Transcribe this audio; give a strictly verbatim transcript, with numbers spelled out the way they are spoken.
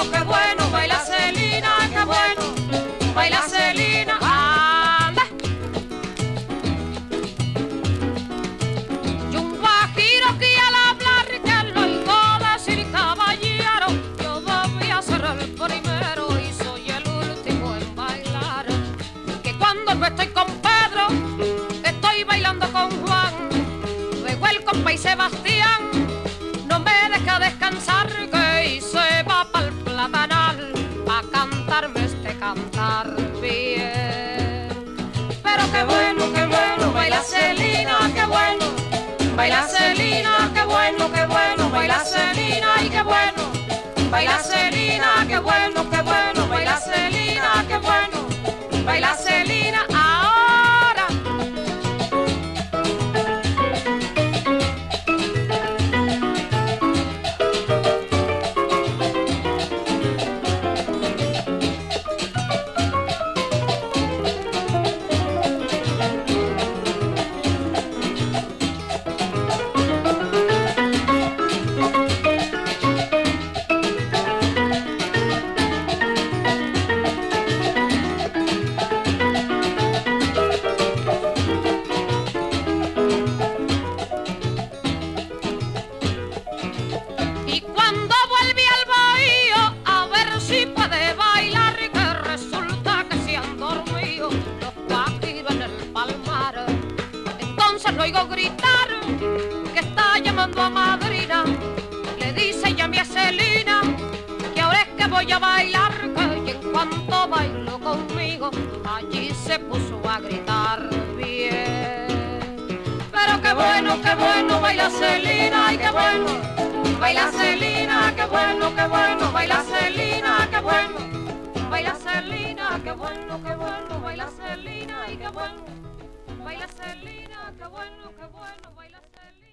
bueno, qué bueno, baila Celina, qué bueno, baila Celina, anda. Y un guajiro que al hablar que lo oigo decir caballero, yo debía ser el primero y soy el último en bailar. Que cuando no estoy con Pedro, estoy bailando con Juan, luego el compa y Sebastián no me deja descansar, que se va pa'l platanal a cantarme este cantar bien. Pero qué bueno, qué bueno, baila Celina, qué bueno, baila Celina, qué bueno, qué bueno, baila Celina, y qué bueno, baila Celina, qué bueno, qué bueno, baila Celina, qué bueno, baila Celina, ahora. Y cuando volví al bahío a ver si puede bailar, y que resulta que se han dormido los guajiros en el palmar. Entonces lo oigo gritar que está llamando a madrina, le dice llame a Celina, que ahora es que voy a bailar, que y en cuanto bailó conmigo allí se puso a gritar bien. Pero qué bueno, qué bueno, baila Celina, y qué bueno, baila Celina, qué bueno, qué bueno, baila Celina, qué bueno, baila Celina, qué bueno, qué bueno, baila Celina, y qué bueno, baila Celina, qué bueno, qué bueno, baila Celina.